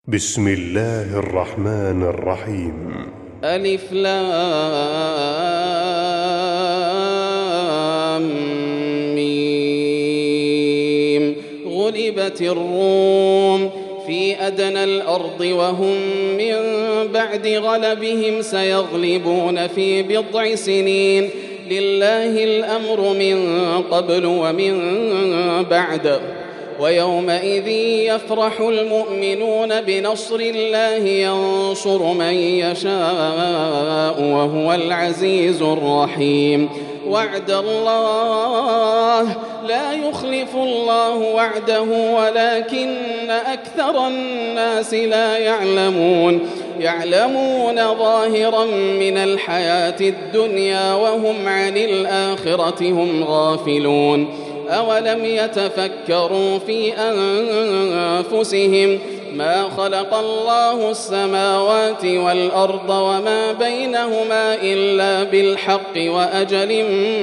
بسم الله الرحمن الرحيم. ألف لام ميم. غلبت الروم في أدنى الأرض وهم من بعد غلبهم سيغلبون في بضع سنين. لله الأمر من قبل ومن بعد. ويومئذ يفرح المؤمنون بنصر الله ينصر من يشاء وهو العزيز الرحيم. وعد الله لا يخلف الله وعده ولكن أكثر الناس لا يعلمون ظاهرا من الحياة الدنيا وهم عن الآخرة هم غافلون. أولم يتفكروا في أنفسهم ما خلق الله السماوات والأرض وما بينهما إلا بالحق وأجل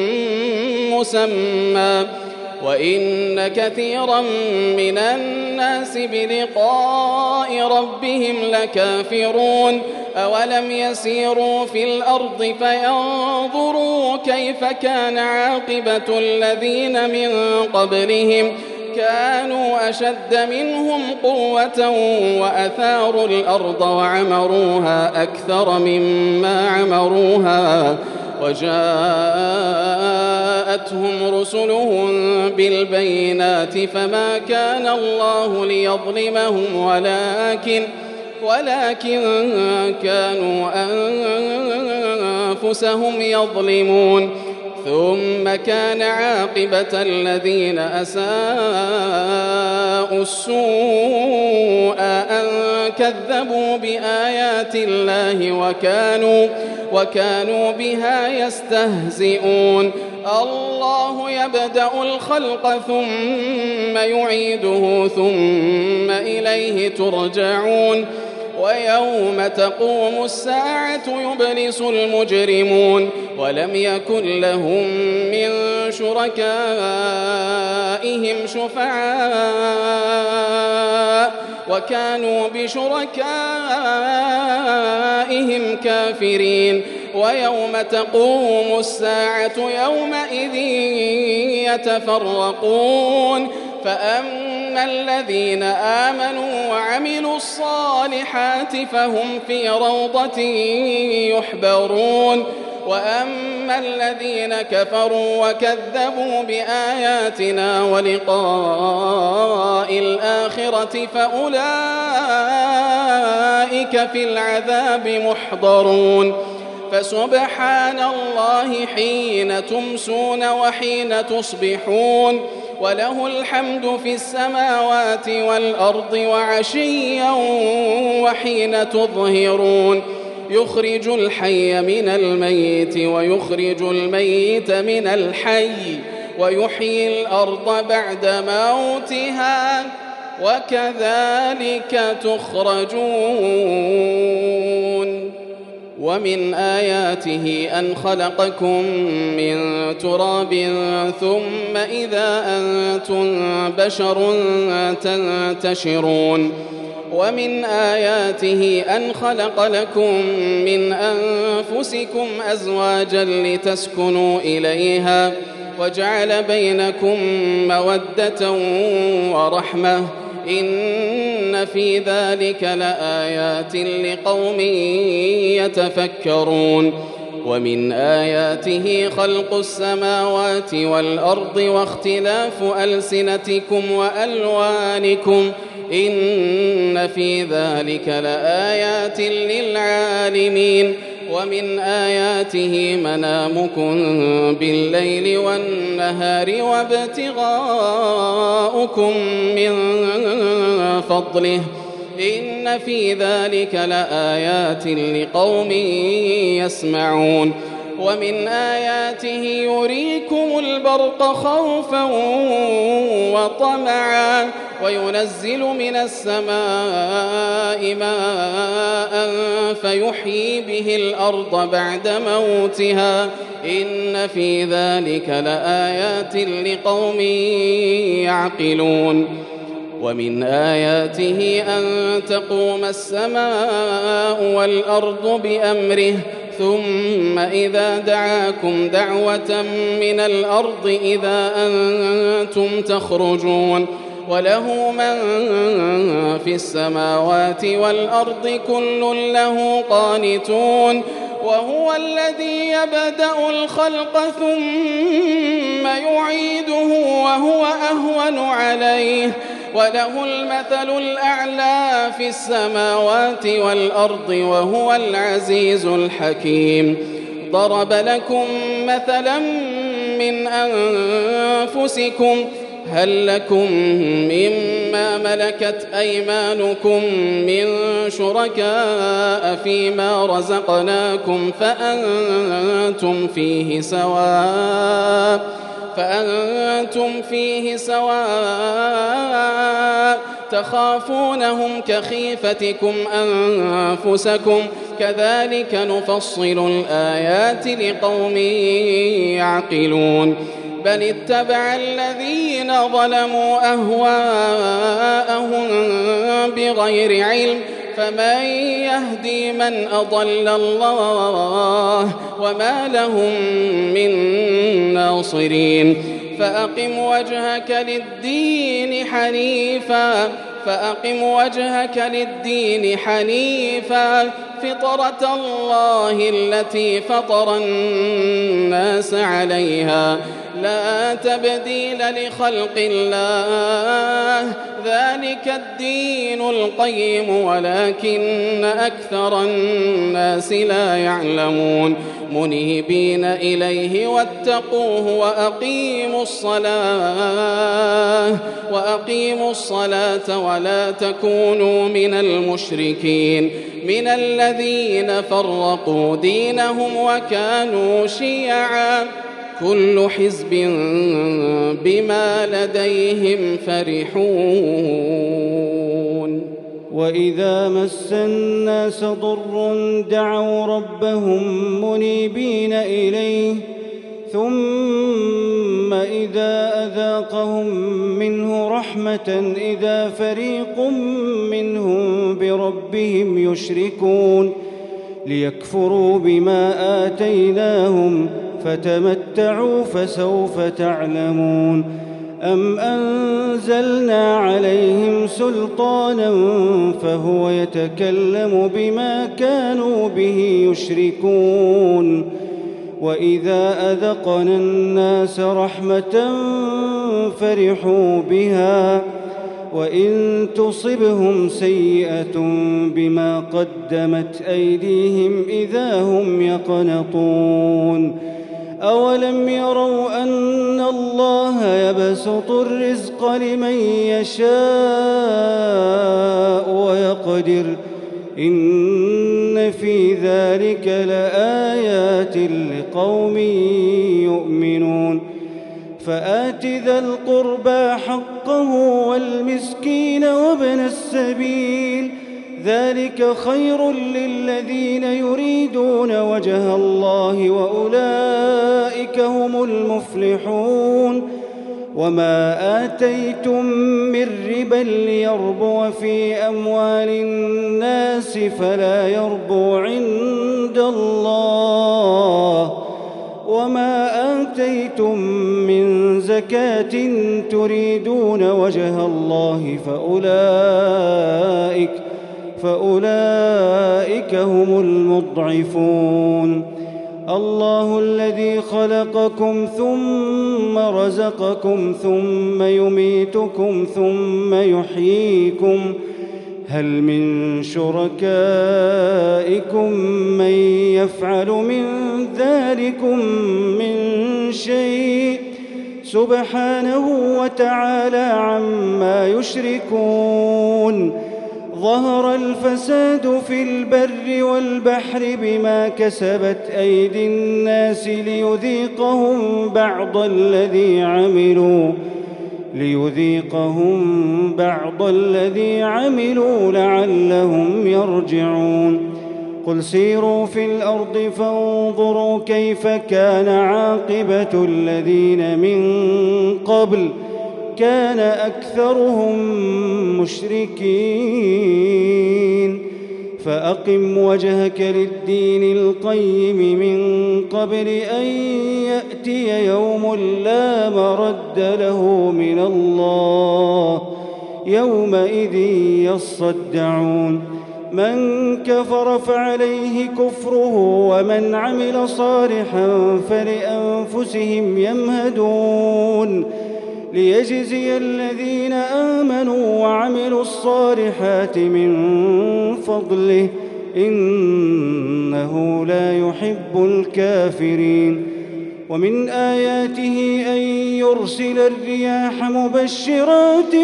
مسمى وإن كثيرا من الناس بلقاء ربهم لكافرون. أولم يسيروا في الأرض فينظروا كيف كان عاقبة الذين من قبلهم كانوا أشد منهم قوة وأثاروا الأرض وعمروها أكثر مما عمروها وجاءتهم رسلهم بالبينات فما كان الله ليظلمهم ولكن كانوا أنفسهم يظلمون. ثم كان عاقبة الذين أساءوا السوء أن كذبوا بآيات الله وكانوا بها يستهزئون. الله يبدأ الخلق ثم يعيده ثم إليه ترجعون. ويوم تقوم الساعة يبلس المجرمون ولم يكن لهم من شركائهم شفعاء وكانوا بشركائهم كافرين. ويوم تقوم الساعة يومئذ يتفرقون فأما الذين آمنوا وعملوا الصالحات فهم في روضة يحبرون. وأما الذين كفروا وكذبوا بآياتنا ولقاء الآخرة فأولئك في العذاب محضرون. فسبحان الله حين تمسون وحين تصبحون وله الحمد في السماوات والأرض وعشيا وحين تظهرون. يخرج الحي من الميت ويخرج الميت من الحي ويحيي الأرض بعد موتها وكذلك تخرجون. ومن آياته أن خلقكم من تراب ثم إذا أنتم بشر تنتشرون. ومن آياته أن خلق لكم من أنفسكم أزواجا لتسكنوا إليها وجعل بينكم مودة ورحمة إن في ذلك لآيات لقوم يتفكرون. ومن آياته خلق السماوات والأرض واختلاف ألسنتكم وألوانكم إن في ذلك لآيات للعالمين. ومن آياته منامكم بالليل والنهار وابتغاؤكم من فضله إن في ذلك لآيات لقوم يسمعون. ومن آياته يريكم البرق خوفا وطمعا وينزل من السماء ماء فيحيي به الأرض بعد موتها إن في ذلك لآيات لقوم يعقلون. ومن آياته أن تقوم السماء والأرض بأمره ثم إذا دعاكم دعوة من الأرض إذا أنتم تخرجون وله من في السماوات والأرض كل له قانتون وهو الذي يبدأ الخلق ثم يعيده وهو أهون عليه وله المثل الأعلى في السماوات والأرض وهو العزيز الحكيم. ضرب لكم مثلا من أنفسكم هل لكم مما ملكت أيمانكم من شركاء فيما رزقناكم فأنتم فيه سواء تخافونهم كخيفتكم أنفسكم كذلك نفصل الآيات لقوم يعقلون. بل اتبع الذين ظلموا أهواءهم بغير علم فمن يهدي من أضل الله وما لهم من ناصرين. فأقم وجهك للدين حنيفا فطرة الله التي فطر الناس عليها لا تبديل لخلق الله ذلك الدين القيم ولكن أكثر الناس لا يعلمون. منيبين إليه واتقوه وأقيموا الصلاة ولا تكونوا من المشركين من الذين فرقوا دينهم وكانوا شيعا كل حزب بما لديهم فرحون. وإذا مس الناس ضر دعوا ربهم منيبين إليه ثم إذا أذاقهم منه رحمة إذا فريق منهم بربهم يشركون ليكفروا بما آتيناهم فتمتعوا فسوف تعلمون. أم أنزلنا عليهم سلطانا فهو يتكلم بما كانوا به يشركون. وإذا أذقنا الناس رحمة فرحوا بها وإن تصبهم سيئة بما قدمت أيديهم إذا هم يقنطون. أولم يروا أن الله يبسط الرزق لمن يشاء ويقدر إن في ذلك لآيات لقوم يؤمنون. فآت ذا القربى حقه والمسكين وابن السبيل ذلك خير للذين يريدون وجه الله وأولئك هم المفلحون. وما آتيتم من ربا ليربو في أموال الناس فلا يربو عند الله وما آتيتم من زكاة تريدون وجه الله فأولئك هم المضعفون. الله الذي خلقكم ثم رزقكم ثم يميتكم ثم يحييكم هل من شركائكم من يفعل من ذلكم من شيء سبحانه وتعالى عما يشركون. ظهر الفساد في البر والبحر بما كسبت أيدي الناس ليذيقهم بعض الذي عملوا لعلهم يرجعون. قل سيروا في الأرض فانظروا كيف كان عاقبة الذين من قبل كان أكثرهم مشركين فأقم وجهك للدين القيم من قبل أن يأتي يوم لا مرد له من الله يومئذ يصدعون من كفر فعليه كفره ومن عمل صالحا فلأنفسهم يمهدون ليجزي الذين آمنوا وعملوا الصالحات من فضله إنه لا يحب الكافرين ومن آياته أن يرسل الرياح مبشرات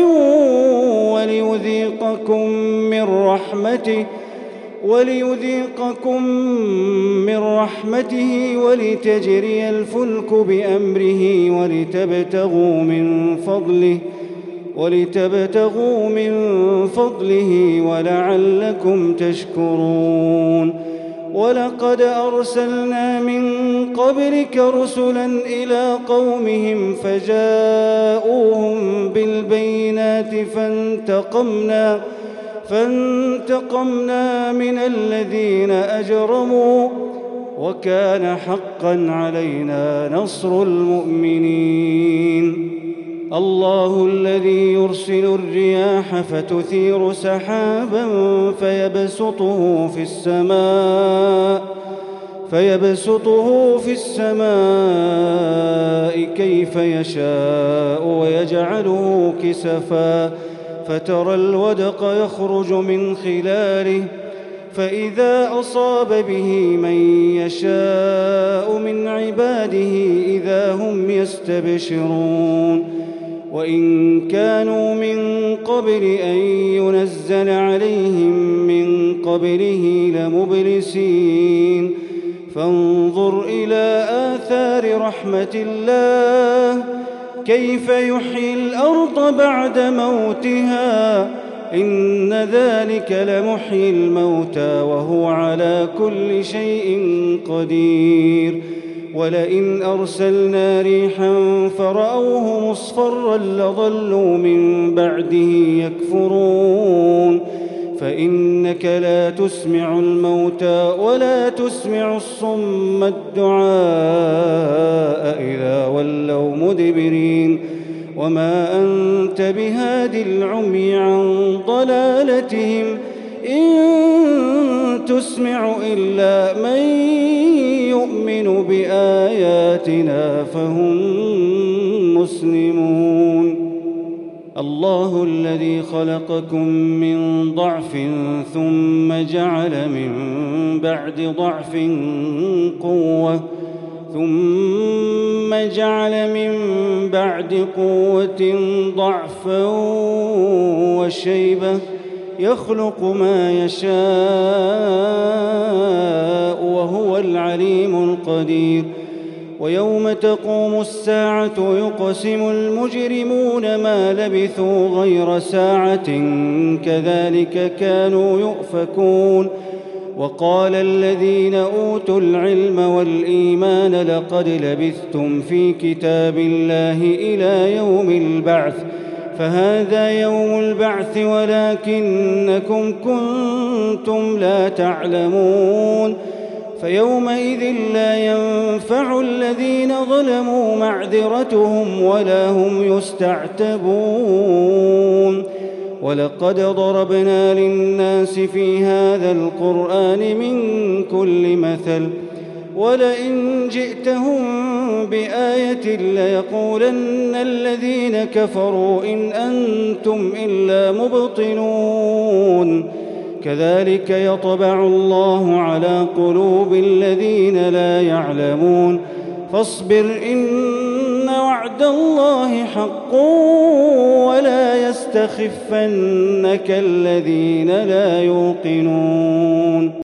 وليذيقكم من رحمته ولتجري الفلك بأمره ولتبتغوا من فضله ولعلكم تشكرون ولقد أرسلنا من قبلك رسلا إلى قومهم فجاءوهم بالبينات فانتقمنا من الذين أجرموا وكان حقا علينا نصر المؤمنين الله الذي يرسل الرياح فتثير سحابا فيبسطه في السماء كيف يشاء ويجعله كسفا فترى الودق يخرج من خلاله فإذا أصاب به من يشاء من عباده إذا هم يستبشرون وإن كانوا من قبل أن ينزل عليهم من قبله لمبلسين فانظر إلى آثار رحمة الله كيف يحيي الأرض بعد موتها إن ذلك لمحيي الموتى وهو على كل شيء قدير ولئن أرسلنا ريحا فرأوه مصفرا لظلوا من بعده يكفرون فإنك لا تسمع الموتى ولا تسمع الصم الدعاء إذا ولوا مدبرين وما أنت بهاد العمي عن ضلالتهم إن تسمع إلا من يؤمن بآياتنا فهم مسلمون الله الذي خلقكم من ضعف ثم جعل من بعد ضعف قوة ضعفا وشيبة يخلق ما يشاء وهو العليم القدير ويوم تقوم الساعة يقسم المجرمون ما لبثوا غير ساعة كذلك كانوا يؤفكون وقال الذين أوتوا العلم والإيمان لقد لبثتم في كتاب الله إلى يوم البعث فهذا يوم البعث ولكنكم كنتم لا تعلمون فيومئذ لا ينفع الذين ظلموا معذرتهم ولا هم يستعتبون ولقد ضربنا للناس في هذا القرآن من كل مثل ولئن جئتهم بآية ليقولن الذين كفروا إن أنتم إلا مبطلون كذلك يطبع الله على قلوب الذين لا يعلمون فاصبر إن وعد الله حق ولا يستخفنك الذين لا يوقنون